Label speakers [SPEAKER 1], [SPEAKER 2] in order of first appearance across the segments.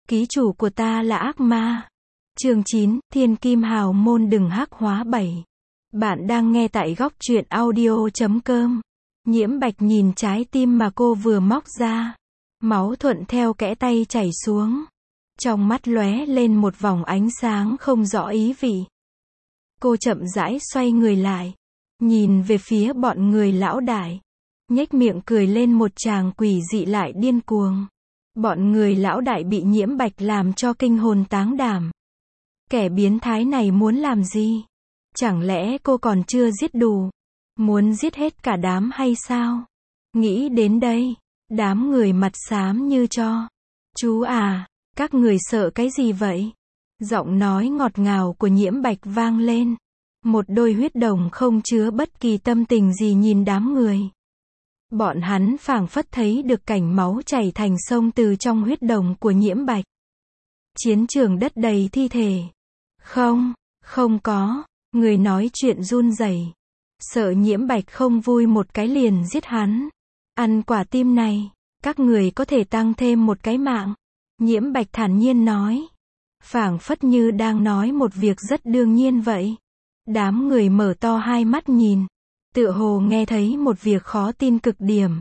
[SPEAKER 1] ký chủ của ta là ác ma. Chương 9, Thiên Kim Hào Môn đừng hắc hóa 7. Bạn đang nghe tại góc truyện audio.com. Nhiễm Bạch nhìn trái tim mà cô vừa móc ra. Máu thuận theo kẽ tay chảy xuống. Trong mắt lóe lên một vòng ánh sáng không rõ ý vị. Cô chậm rãi xoay người lại. Nhìn về phía bọn người lão đại. Nhếch miệng cười lên một tràng quỷ dị lại điên cuồng. Bọn người lão đại bị Nhiễm Bạch làm cho kinh hồn táng đảm. Kẻ biến thái này muốn làm gì? Chẳng lẽ cô còn chưa giết đủ? Muốn giết hết cả đám hay sao? Nghĩ đến đây, đám người mặt xám như tro. Chú à, các người sợ cái gì vậy? Giọng nói ngọt ngào của Nhiễm Bạch vang lên. Một đôi huyết đồng không chứa bất kỳ tâm tình gì nhìn đám người. Bọn hắn phảng phất thấy được cảnh máu chảy thành sông từ trong huyết đồng của Nhiễm Bạch. Chiến trường đất đầy thi thể. Không có. Người nói chuyện run rẩy. Sợ Nhiễm Bạch không vui một cái liền giết hắn. Ăn quả tim này, các người có thể tăng thêm một cái mạng. Nhiễm Bạch thản nhiên nói. Phảng phất như đang nói một việc rất đương nhiên vậy. Đám người mở to hai mắt nhìn. Tựa hồ nghe thấy một việc khó tin cực điểm.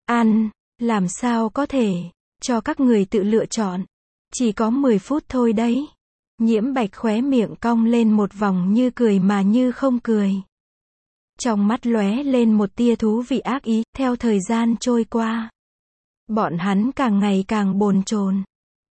[SPEAKER 1] Làm sao có thể, cho các người tự lựa chọn. Chỉ có 10 phút thôi đấy. Nhiễm Bạch khóe miệng cong lên một vòng như cười mà như không cười. Trong mắt lóe lên một tia thú vị ác ý, theo thời gian trôi qua. Bọn hắn càng ngày càng bồn chồn.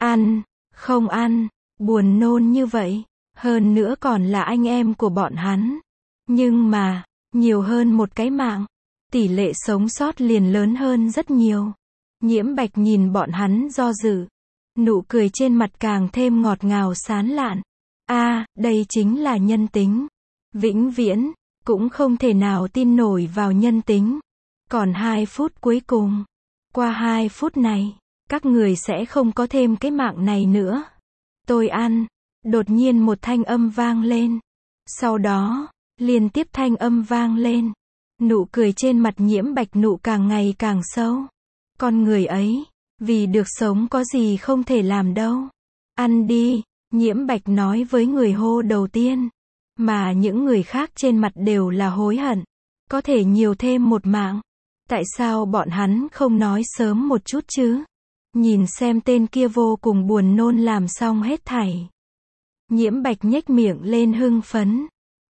[SPEAKER 1] Không ăn, buồn nôn như vậy. Hơn nữa còn là anh em của bọn hắn. Nhưng mà, nhiều hơn một cái mạng. Tỷ lệ sống sót liền lớn hơn rất nhiều. Nhiễm Bạch nhìn bọn hắn do dự. Nụ cười trên mặt càng thêm ngọt ngào sán lạn. Đây chính là nhân tính. Vĩnh viễn, cũng không thể nào tin nổi vào nhân tính. Còn 2 phút cuối cùng. Qua 2 phút này, các người sẽ không có thêm cái mạng này nữa. Tôi ăn. Đột nhiên một thanh âm vang lên. Sau đó, liên tiếp thanh âm vang lên. Nụ cười trên mặt Nhiễm Bạch nụ càng ngày càng sâu. Con người ấy, vì được sống có gì không thể làm đâu. Ăn đi, Nhiễm Bạch nói với người hô đầu tiên. Mà những người khác trên mặt đều là hối hận. Có thể nhiều thêm một mạng. Tại sao bọn hắn không nói sớm một chút chứ? Nhìn xem tên kia vô cùng buồn nôn làm xong hết thảy. Nhiễm Bạch nhếch miệng lên hưng phấn.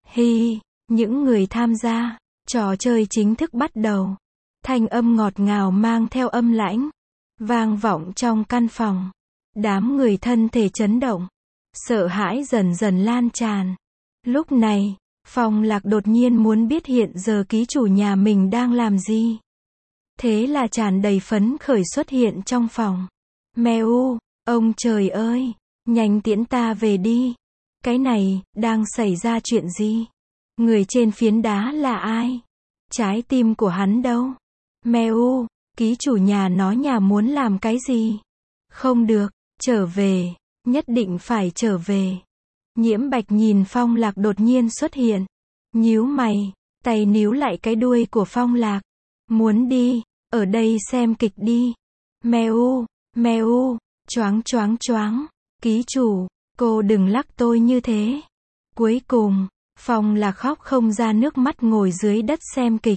[SPEAKER 1] Những người tham gia, trò chơi chính thức bắt đầu. Thanh âm ngọt ngào mang theo âm lãnh, vang vọng trong căn phòng. Đám người thân thể chấn động, sợ hãi dần dần lan tràn. Lúc này, Phong Lạc đột nhiên muốn biết hiện giờ ký chủ nhà mình đang làm gì. Thế là tràn đầy phấn khởi xuất hiện trong phòng. Mèo, ông trời ơi, nhanh tiễn ta về đi. Cái này, đang xảy ra chuyện gì? Người trên phiến đá là ai? Trái tim của hắn đâu? Mèo, ký chủ nhà nói nhà muốn làm cái gì? Không được, trở về, nhất định phải trở về. Nhiễm Bạch nhìn Phong Lạc đột nhiên xuất hiện. Nhíu mày, tay níu lại cái đuôi của Phong Lạc. Muốn đi, ở đây xem kịch đi. Mèo, choáng. Ký chủ, cô đừng lắc tôi như thế. Cuối cùng, Phong Lạc khóc không ra nước mắt ngồi dưới đất xem kịch.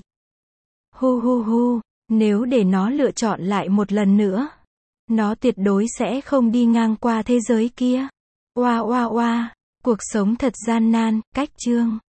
[SPEAKER 1] Nếu để nó lựa chọn lại một lần nữa, nó tuyệt đối sẽ không đi ngang qua thế giới kia. Cuộc sống thật gian nan, cách chương.